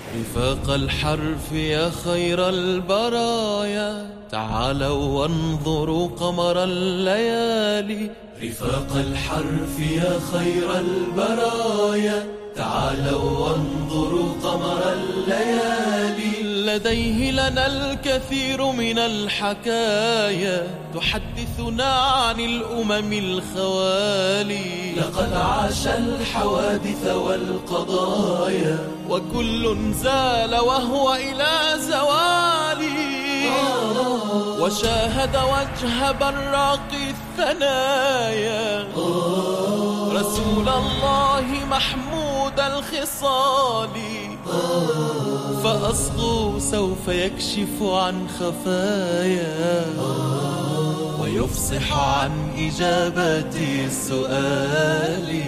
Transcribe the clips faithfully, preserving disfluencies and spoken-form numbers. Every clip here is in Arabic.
رفاق الحرف يا خير البرايا، تعالوا وانظروا قمر الليالي. رفاق الحرف يا خير البرايا، تعالوا وانظروا قمر الليالي. لديه لنا الكثير من الحكايا، تحدثنا عن الأمم الخوالي. لقد عاش الحوادث والقضايا، وكل زال وهو إلى زوالي. وشاهد وجه براق الثنايا، رسول الله محمود الخصال. فأصغوا سوف يكشف عن خفايا، ويفصح عن إجابة السؤال.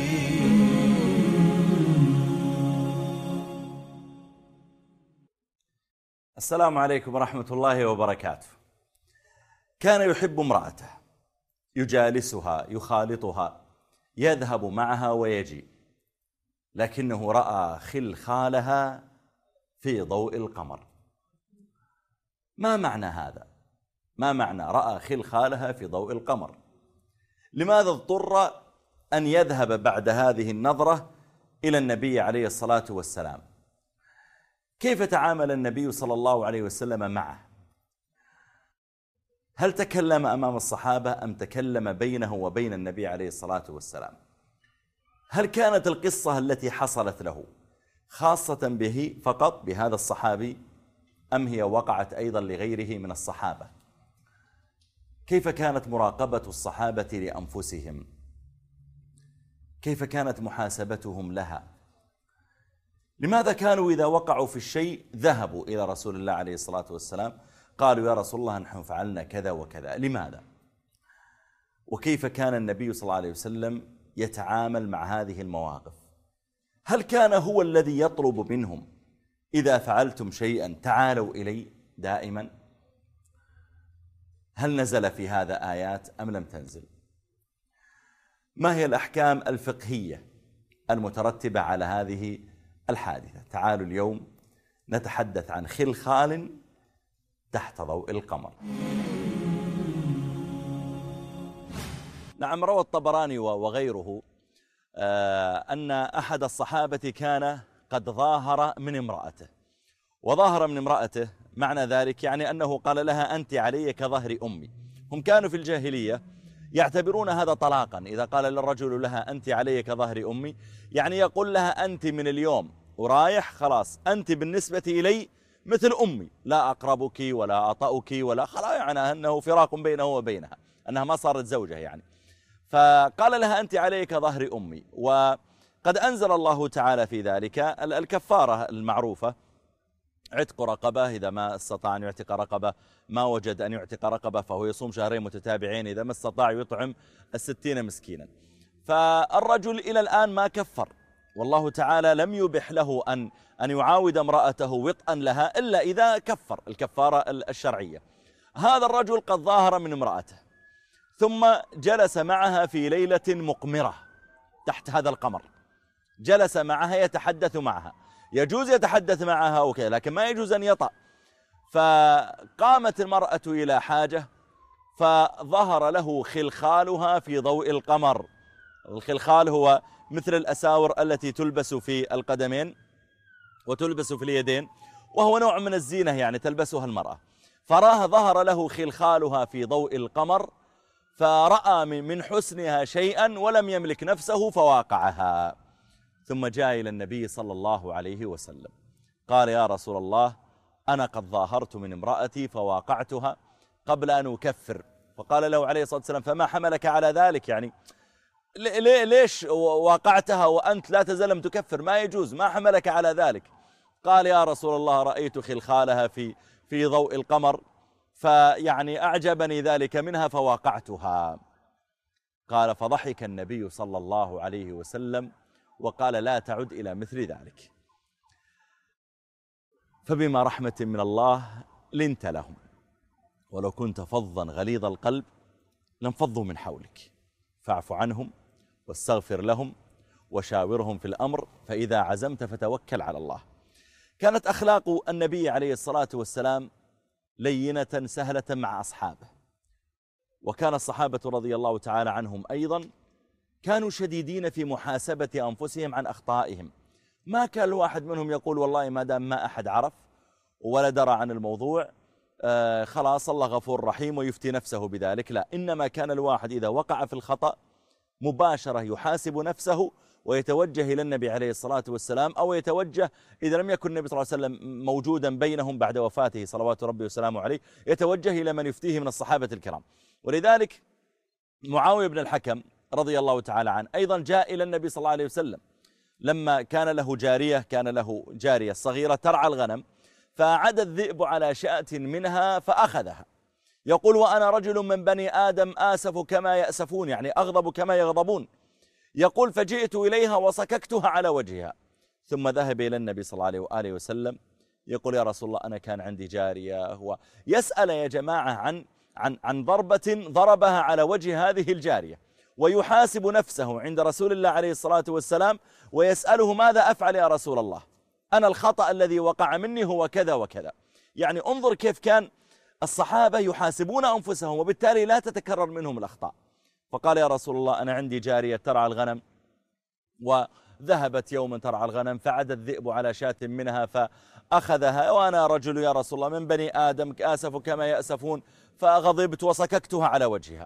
السلام عليكم ورحمة الله وبركاته. كان يحب امرأته، يجالسها، يخالطها، يذهب معها ويجي، لكنه رأى خلخالها في ضوء القمر. ما معنى هذا؟ ما معنى رأى خلخالها في ضوء القمر؟ لماذا اضطر أن يذهب بعد هذه النظرة إلى النبي عليه الصلاة والسلام؟ كيف تعامل النبي صلى الله عليه وسلم معه؟ هل تكلم أمام الصحابة أم تكلم بينه وبين النبي عليه الصلاة والسلام؟ هل كانت القصة التي حصلت له خاصة به فقط، بهذا الصحابي، أم هي وقعت أيضا لغيره من الصحابة؟ كيف كانت مراقبة الصحابة لأنفسهم؟ كيف كانت محاسبتهم لها؟ لماذا كانوا إذا وقعوا في الشيء ذهبوا إلى رسول الله عليه الصلاة والسلام قالوا يا رسول الله نحن فعلنا كذا وكذا؟ لماذا؟ وكيف كان النبي صلى الله عليه وسلم يتعامل مع هذه المواقف؟ هل كان هو الذي يطلب منهم إذا فعلتم شيئا تعالوا إلي دائما؟ هل نزل في هذا آيات أم لم تنزل؟ ما هي الأحكام الفقهية المترتبة على هذه الحادثة؟ تعالوا اليوم نتحدث عن خلخال تحت ضوء القمر. نعم، روى الطبراني وغيره أن أحد الصحابة كان قد ظاهر من امرأته. وظاهر من امرأته معنى ذلك يعني أنه قال لها أنت علي كظهر أمي. هم كانوا في الجاهلية يعتبرون هذا طلاقا، إذا قال للرجل لها أنت علي كظهر أمي يعني يقول لها أنت من اليوم ورايح خلاص أنت بالنسبة إلي مثل أمي، لا أقربك ولا أطأك ولا، خلاص يعني أنه فراق بينه وبينها، أنها ما صارت زوجة يعني. فقال لها أنت علي كظهر أمي. وقد أنزل الله تعالى في ذلك الكفارة المعروفة، عتق رقبة إذا ما استطاع أن يعتق رقبة، ما وجد أن يعتق رقبة فهو يصوم شهرين متتابعين، إذا ما استطاع يطعم الستين مسكينا. فالرجل إلى الآن ما كفر، والله تعالى لم يبح له أن أن يعاود امرأته وطئا لها إلا إذا كفر الكفارة الشرعية. هذا الرجل قد ظاهر من امرأته، ثم جلس معها في ليلة مقمرة تحت هذا القمر، جلس معها يتحدث معها، يجوز يتحدث معها وكذا لكن ما يجوز أن يطأ. فقامت المرأة إلى حاجة فظهر له خلخالها في ضوء القمر. الخلخال هو مثل الأساور التي تلبس في القدمين وتلبس في اليدين، وهو نوع من الزينة يعني تلبسها المرأة. فراه ظهر له خلخالها في ضوء القمر، فرأى من حسنها شيئا ولم يملك نفسه فواقعها. ثم جاء إلى النبي صلى الله عليه وسلم قال يا رسول الله أنا قد ظاهرت من امرأتي فواقعتها قبل أن أكفر. فقال له عليه الصلاة والسلام فما حملك على ذلك؟ يعني ليش واقعتها وأنت لا تزال تكفر؟ ما يجوز، ما حملك على ذلك؟ قال يا رسول الله رأيت خلخالها في في ضوء القمر فيعني أعجبني ذلك منها فواقعتها. قال فضحك النبي صلى الله عليه وسلم وقال لا تعد إلى مثل ذلك. فبما رحمة من الله لنت لهم، ولو كنت فظا غليظ القلب لانفضوا من حولك، فاعف عنهم واستغفر لهم وشاورهم في الأمر فإذا عزمت فتوكل على الله. كانت أخلاق النبي عليه الصلاة والسلام لينة سهلة مع أصحابه، وكان الصحابة رضي الله تعالى عنهم أيضا كانوا شديدين في محاسبة أنفسهم عن أخطائهم. ما كان الواحد منهم يقول والله ما دام ما أحد عرف ولا درى عن الموضوع آه خلاص الله غفور رحيم ويفتي نفسه بذلك، لا، إنما كان الواحد إذا وقع في الخطأ مباشرة يحاسب نفسه ويتوجه إلى النبي عليه الصلاة والسلام، أو يتوجه إذا لم يكن النبي صلى الله عليه وسلم موجودا بينهم بعد وفاته صلوات ربي وسلامه عليه، يتوجه إلى من يفتيه من الصحابة الكرام. ولذلك معاوية بن الحكم رضي الله تعالى عنه أيضا جاء إلى النبي صلى الله عليه وسلم لما كان له جارية كان له جارية صغيرة ترعى الغنم، فعد الذئب على شاة منها فأخذها، يقول وأنا رجل من بني آدم آسف كما يأسفون، يعني أغضب كما يغضبون. يقول فجئت إليها وصككتها على وجهها، ثم ذهب إلى النبي صلى الله عليه وآله وسلم يقول يا رسول الله أنا كان عندي جارية، هو يسأل يا جماعة عن عن عن ضربة ضربها على وجه هذه الجارية، ويحاسب نفسه عند رسول الله عليه الصلاة والسلام ويسأله ماذا أفعل يا رسول الله، أنا الخطأ الذي وقع مني هو كذا وكذا. يعني انظر كيف كان الصحابة يحاسبون أنفسهم وبالتالي لا تتكرر منهم الأخطاء. فقال يا رسول الله أنا عندي جارية ترعى الغنم، وذهبت يوما ترعى الغنم فعد الذئب على شاة منها فأخذها، وأنا رجل يا رسول الله من بني آدم آسف كما يأسفون، فغضبت وصككتها على وجهها.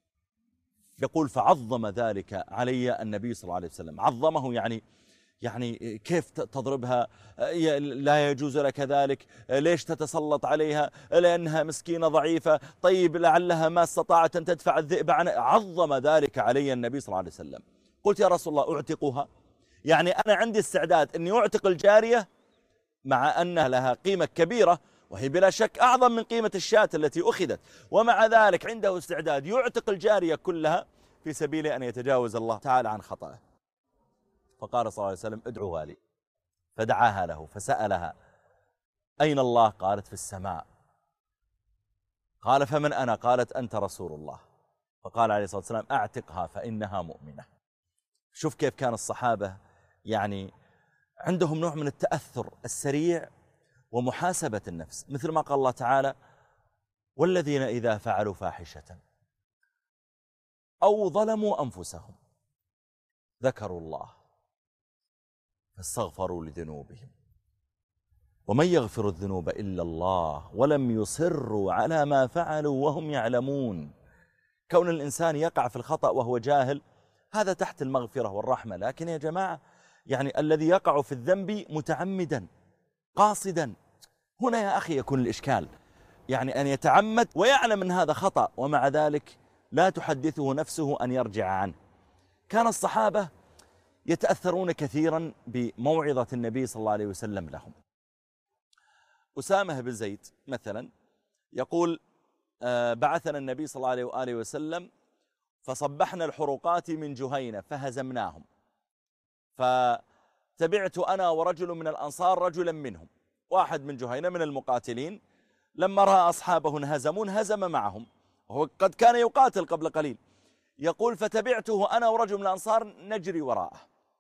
يقول فعظم ذلك علي النبي صلى الله عليه وسلم، عظمه يعني يعني كيف تضربها، لا يجوز لك ذلك، ليش تتسلط عليها لأنها مسكينة ضعيفة، طيب لعلها ما استطاعت أن تدفع الذئب عنه. عظم ذلك علي النبي صلى الله عليه وسلم. قلت يا رسول الله أعتقها، يعني أنا عندي استعداد أني أعتق الجارية مع أنها لها قيمة كبيرة وهي بلا شك أعظم من قيمة الشاة التي أخذت، ومع ذلك عنده استعداد يعتق الجارية كلها في سبيل أن يتجاوز الله تعالى عن خطأه. فقال صلى الله عليه وسلم ادعوها لي، فدعاها له فسألها أين الله؟ قالت في السماء. قال فمن أنا؟ قالت أنت رسول الله. فقال عليه الصلاة والسلام أعتقها فإنها مؤمنة. شوف كيف كان الصحابة يعني عندهم نوع من التأثر السريع ومحاسبة النفس، مثل ما قال الله تعالى والذين إذا فعلوا فاحشة أو ظلموا أنفسهم ذكروا الله فاستغفروا لذنوبهم ومن يغفر الذنوب إلا الله ولم يصروا على ما فعلوا وهم يعلمون. كون الإنسان يقع في الخطأ وهو جاهل هذا تحت المغفرة والرحمة، لكن يا جماعة يعني الذي يقع في الذنب متعمدا قاصدا، هنا يا أخي يكون الإشكال، يعني أن يتعمد ويعلم أن هذا خطأ ومع ذلك لا تحدثه نفسه أن يرجع عنه. كان الصحابة يتأثرون كثيرا بموعظة النبي صلى الله عليه وسلم لهم. أسامة بن زيد مثلا يقول بعثنا النبي صلى الله عليه وآله وسلم فصبحنا الحروقات من جهينة فهزمناهم، فتبعت أنا ورجل من الأنصار رجلا منهم، واحد من جهينة من المقاتلين، لما رأى أصحابه انهزمون هزم معهم وهو قد كان يقاتل قبل قليل. يقول فتبعته أنا ورجل من الأنصار نجري وراءه.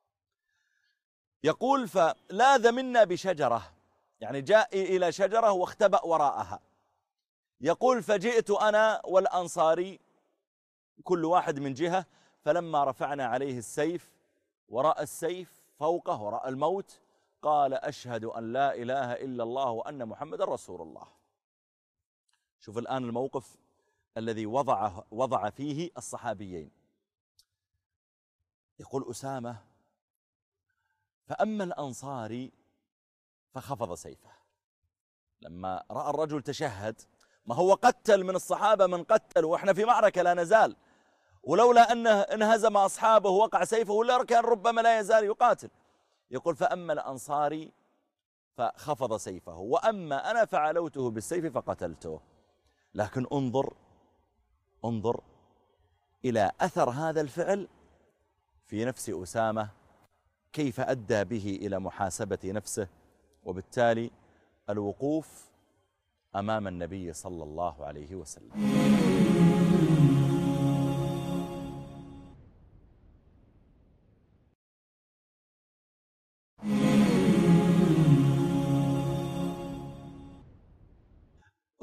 يقول فلاذ منا بشجرة، يعني جاء إلى شجرة واختبأ وراءها. يقول فجئت أنا والأنصاري كل واحد من جهة، فلما رفعنا عليه السيف وراء السيف فوقه وراء الموت قال أشهد أن لا إله إلا الله وأن محمد رسول الله. شوف الآن الموقف الذي وضع, وضع فيه الصحابيين. يقول أسامة فأما الأنصاري فخفض سيفه لما رأى الرجل تشهد، ما هو قتل من الصحابة من قتل وإحنا في معركة لا نزال، ولولا أنه انهزم أصحابه وقع سيفه ولا كان ربما لا يزال يقاتل. يقول فأما الأنصاري فخفض سيفه وأما أنا فعلوته بالسيف فقتلته. لكن انظر انظر إلى أثر هذا الفعل في نفس أسامة، كيف أدى به إلى محاسبة نفسه وبالتالي الوقوف أمام النبي صلى الله عليه وسلم.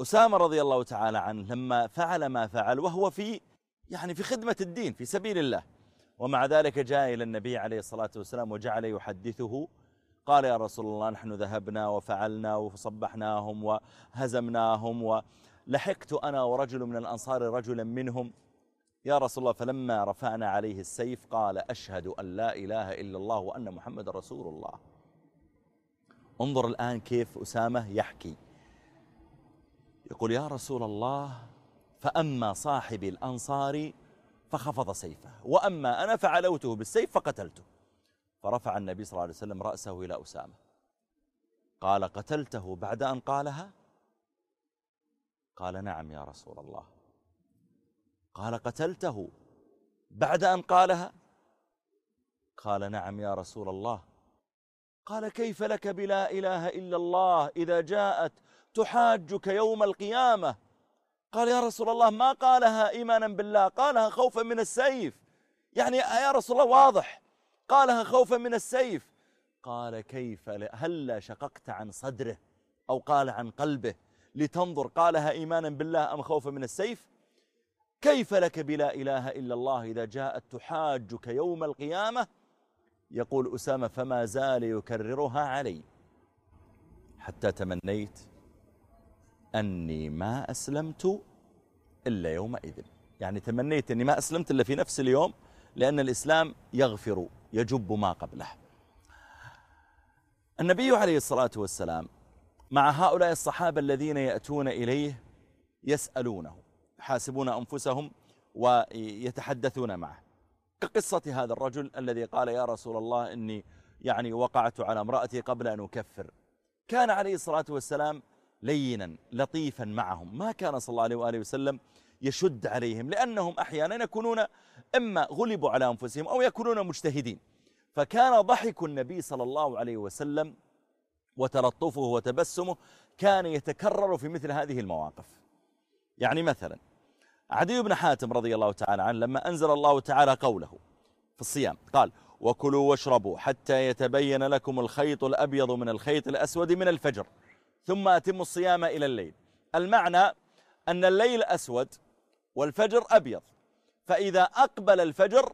أسامة رضي الله تعالى عنه لما فعل ما فعل وهو في يعني في خدمة الدين في سبيل الله، ومع ذلك جاء إلى النبي عليه الصلاة والسلام وجعل يحدثه، قال يا رسول الله نحن ذهبنا وفعلنا وصبحناهم وهزمناهم، ولحقت أنا ورجل من الأنصار رجلا منهم يا رسول الله، فلما رفعنا عليه السيف قال أشهد أن لا إله إلا الله وأن محمد رسول الله. انظر الآن كيف أسامة يحكي، يقول يا رسول الله فأما صاحب الأنصار فخفض سيفه، وأما أنا فعلوته بالسيف فقتلته. فرفع النبي صلى الله عليه وسلم رأسه إلى أسامة قال قتلته بعد أن قالها؟ قال نعم يا رسول الله. قال قتلته بعد أن قالها؟ قال نعم يا رسول الله. قال كيف لك بلا إله إلا الله إذا جاءت تحاجك يوم القيامة؟ قال يا رسول الله ما قالها إيمانا بالله، قالها خوفا من السيف. يعني يا رسول الله واضح قالها خوفا من السيف. قال كيف هل شققت عن صدره أو قال عن قلبه لتنظر قالها إيمانا بالله أم خوفا من السيف؟ كيف لك بلا إله إلا الله إذا جاءت تحاجك يوم القيامة؟ يقول أسامة فما زال يكررها علي حتى تمنيت أني ما أسلمت إلا يومئذ. يعني تمنيت أني ما أسلمت إلا في نفس اليوم، لأن الإسلام يغفر يجب ما قبله. النبي عليه الصلاة والسلام مع هؤلاء الصحابة الذين يأتون إليه يسألونه يحاسبون أنفسهم ويتحدثون معه، كقصة هذا الرجل الذي قال يا رسول الله إني يعني وقعت على امرأتي قبل أن أكفر. كان عليه الصلاة والسلام لينا لطيفا معهم، ما كان صلى الله عليه وآله وسلم يشد عليهم، لأنهم أحيانا يكونون إما غلبوا على أنفسهم أو يكونون مجتهدين. فكان ضحك النبي صلى الله عليه وسلم وتلطفه وتبسمه كان يتكرر في مثل هذه المواقف. يعني مثلا عدي بن حاتم رضي الله تعالى عنه لما أنزل الله تعالى قوله في الصيام قال وكلوا واشربوا حتى يتبين لكم الخيط الأبيض من الخيط الأسود من الفجر ثم أتموا الصيام إلى الليل. المعنى أن الليل أسود والفجر أبيض، فإذا أقبل الفجر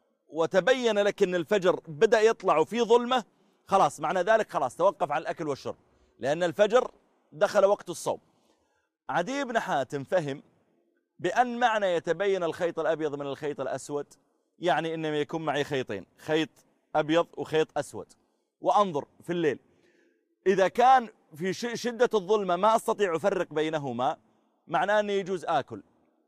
وتبين لك أن الفجر بدأ يطلع في ظلمة خلاص معنى ذلك خلاص توقف عن الأكل والشرب، لأن الفجر دخل وقت الصوم. عدي بن حاتم فهم بأن معنى يتبين الخيط الأبيض من الخيط الأسود يعني إنما يكون معي خيطين، خيط أبيض وخيط أسود، وأنظر في الليل إذا كان في شدة الظلمة ما أستطيع أفرق بينهما معناه أني يجوز آكل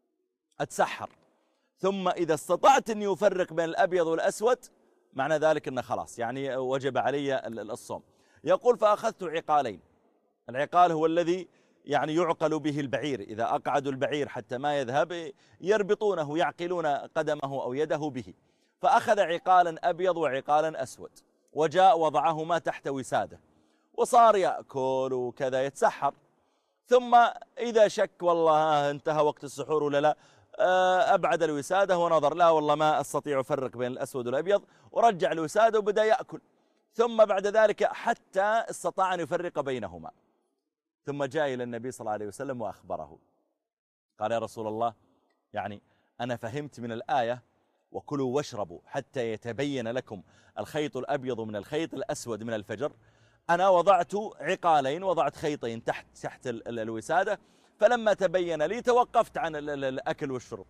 أتسحر، ثم إذا استطعت أني أفرق بين الأبيض والأسود معنى ذلك أنه خلاص يعني وجب علي الصوم. يقول فأخذت عقالين، العقال هو الذي يعني يعقل به البعير، إذا أقعدوا البعير حتى ما يذهب يربطونه يعقلون قدمه أو يده به، فأخذ عقالا أبيض وعقالا أسود وجاء وضعهما تحت وساده وصار يأكل وكذا يتسحر، ثم إذا شك والله انتهى وقت السحور ولا لا أبعد الوسادة ونظر لا والله ما أستطيع أفرق بين الأسود والأبيض ورجع الوسادة وبدأ يأكل، ثم بعد ذلك حتى استطاع أن يفرق بينهما، ثم جاء إلى النبي صلى الله عليه وسلم وأخبره قال يا رسول الله يعني أنا فهمت من الآية وكلوا واشربوا حتى يتبين لكم الخيط الأبيض من الخيط الأسود من الفجر، أنا وضعت عقالين وضعت خيطين تحت تحت الوسادة، فلما تبين لي توقفت عن الأكل والشرب.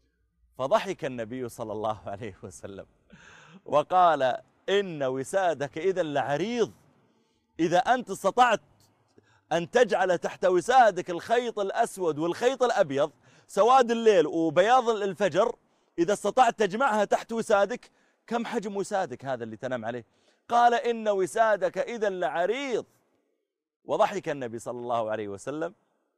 فضحك النبي صلى الله عليه وسلم وقال إن وسادك إذا لعريض، إذا أنت استطعت أن تجعل تحت وسادك الخيط الأسود والخيط الأبيض سواد الليل وبياض الفجر، إذا استطعت تجمعها تحت وسادك كم حجم وسادك هذا اللي تنام عليه؟ قال إن وسادك إذا لعريض. وضحك النبي صلى الله عليه وسلم،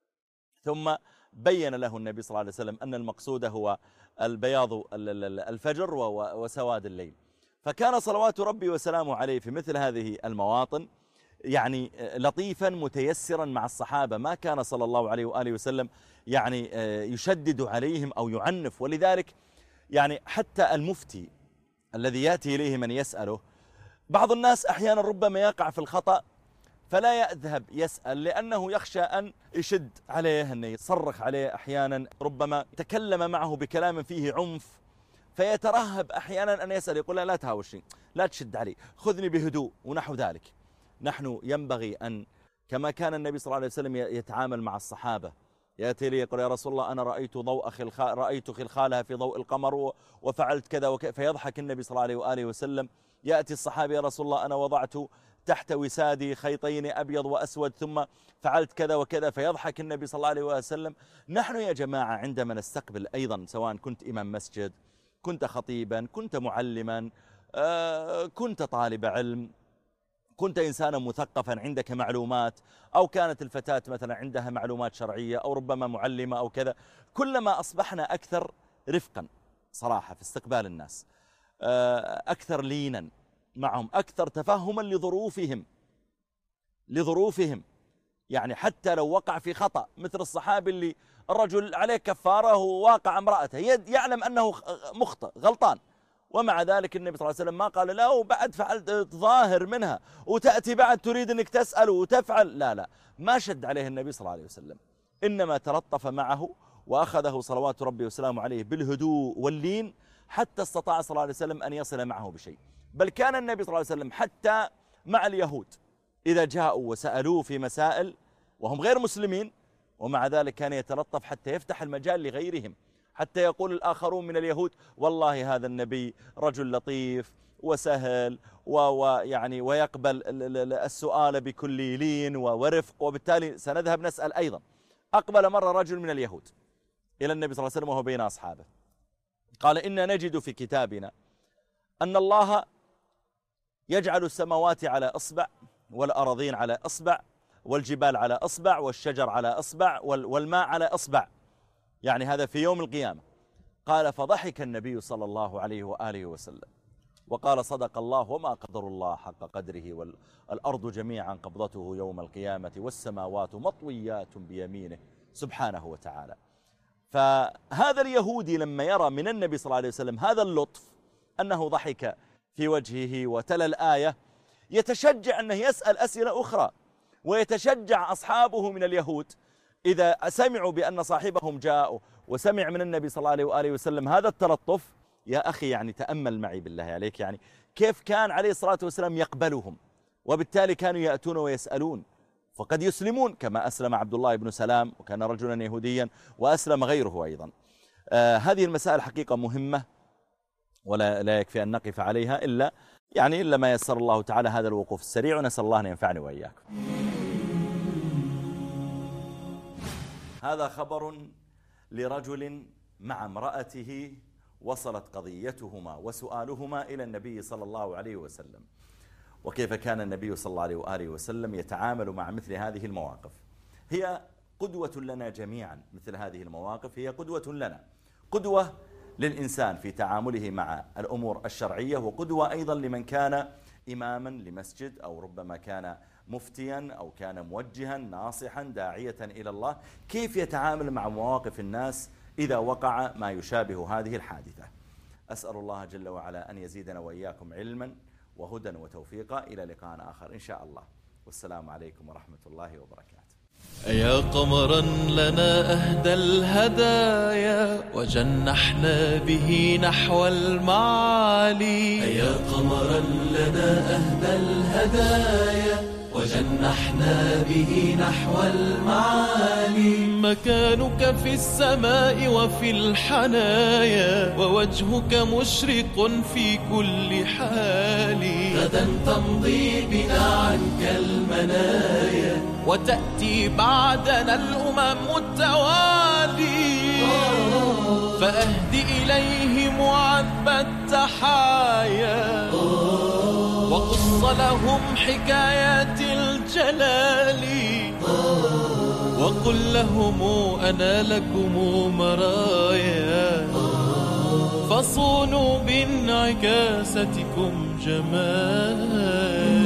ثم بين له النبي صلى الله عليه وسلم أن المقصود هو البياض الفجر وسواد الليل. فكان صلوات ربي وسلامه عليه في مثل هذه المواطن يعني لطيفا متيسرا مع الصحابة، ما كان صلى الله عليه وآله وسلم يعني يشدد عليهم أو يعنف. ولذلك يعني حتى المفتي الذي يأتي إليه من يسأله، بعض الناس أحيانا ربما يقع في الخطأ فلا يذهب يسأل لأنه يخشى أن يشد عليه، أن يصرخ عليه أحيانا، ربما تكلم معه بكلام فيه عنف، فيترهب أحيانا أن يسأل، يقول لا, لا تهاوشني، لا تشد علي، خذني بهدوء ونحو ذلك. نحن ينبغي أن كما كان النبي صلى الله عليه وسلم يتعامل مع الصحابة، يأتي لي يقول يا رسول الله أنا رأيت ضوء خلخال رأيت خلخالها في ضوء القمر وفعلت كذا وكذا، فيضحك النبي صلى الله عليه وآله وسلم. يأتي الصحابي يا رسول الله أنا وضعت تحت وسادي خيطين أبيض وأسود ثم فعلت كذا وكذا، فيضحك النبي صلى الله عليه وسلم. نحن يا جماعة عندما نستقبل أيضا، سواء كنت إمام مسجد، كنت خطيبا، كنت معلما، كنت طالب علم، كنت إنسانا مثقفا عندك معلومات، أو كانت الفتاة مثلا عندها معلومات شرعية، أو ربما معلمة أو كذا، كلما أصبحنا أكثر رفقا صراحة في استقبال الناس، أكثر لينا معهم، أكثر تفهما لظروفهم لظروفهم يعني حتى لو وقع في خطأ، مثل الصحابي اللي الرجل عليه كفارة وواقع امرأته، يعلم أنه مخطئ غلطان، ومع ذلك النبي صلى الله عليه وسلم ما قال لا وبعد فعلت ظاهر منها وتأتي بعد تريد أنك تسأل وتفعل، لا لا ما شد عليه النبي صلى الله عليه وسلم، إنما تلطف معه وأخذه صلوات ربي وسلامه عليه بالهدوء واللين، حتى استطاع صلى الله عليه وسلم أن يصل معه بشيء. بل كان النبي صلى الله عليه وسلم حتى مع اليهود إذا جاءوا وسألوه في مسائل وهم غير مسلمين، ومع ذلك كان يتلطف حتى يفتح المجال لغيرهم، حتى يقول الآخرون من اليهود والله هذا النبي رجل لطيف وسهل ويعني ويقبل السؤال بكل لين ورفق، وبالتالي سنذهب نسأل أيضا. أقبل مرة رجل من اليهود إلى النبي صلى الله عليه وسلم وهو بين أصحابه، قال إنا نجد في كتابنا أن الله يجعل السماوات على أصبع والأراضين على أصبع والجبال على أصبع والشجر على أصبع والماء على أصبع، يعني هذا في يوم القيامة. قال فضحك النبي صلى الله عليه وآله وسلم وقال صدق الله وما قدر الله حق قدره، والأرض جميعا قبضته يوم القيامة والسماوات مطويات بيمينه سبحانه وتعالى. فهذا اليهودي لما يرى من النبي صلى الله عليه وسلم هذا اللطف، أنه ضحك في وجهه وتلا الآية، يتشجع أنه يسأل أسئلة أخرى، ويتشجع أصحابه من اليهود إذا سمعوا بأن صاحبهم جاء وسمع من النبي صلى الله عليه وآله وسلم هذا التلطف. يا أخي يعني تأمل معي بالله عليك، يعني كيف كان عليه الصلاة والسلام يقبلهم، وبالتالي كانوا يأتون ويسألون، فقد يسلمون كما أسلم عبد الله بن سلام وكان رجلا يهوديا، وأسلم غيره أيضا. آه هذه المسائل حقيقة مهمة ولا لا يكفي أن نقف عليها إلا يعني إلا ما يسر الله تعالى هذا الوقوف السريع، ونسأل الله أن ينفعني وإياكم. هذا خبر لرجل مع امرأته وصلت قضيتهما وسؤالهما إلى النبي صلى الله عليه وسلم، وكيف كان النبي صلى الله عليه وآله وسلم يتعامل مع مثل هذه المواقف. هي قدوة لنا جميعا، مثل هذه المواقف هي قدوة لنا، قدوة للإنسان في تعامله مع الأمور الشرعية، وقدوة أيضا لمن كان إماما لمسجد أو ربما كان مفتيا أو كان موجها ناصحا داعية إلى الله، كيف يتعامل مع مواقف الناس إذا وقع ما يشابه هذه الحادثة. أسأل الله جل وعلا أن يزيدنا وإياكم علما وهدى وتوفيقا. إلى لقاء آخر إن شاء الله، والسلام عليكم ورحمة الله وبركاته. يا قمرا لنا أهدى الهدايا وجنحنا به نحو المعالي. يا قمرا لنا أهدى الهدايا وجنحنا به نحو المعالي. مكانك في السماء وفي الحنايا، ووجهك مشرق في كل حال. غدا تمضي بنا عنك المنايا، وتأتي بعدنا الأمم التوالي. فأهدي إليهم عذب التحايا، وقص لهم حكايات الجلال. وقل لهم أنا لكم مرايا، فصونوا بانعكاستكم جمال.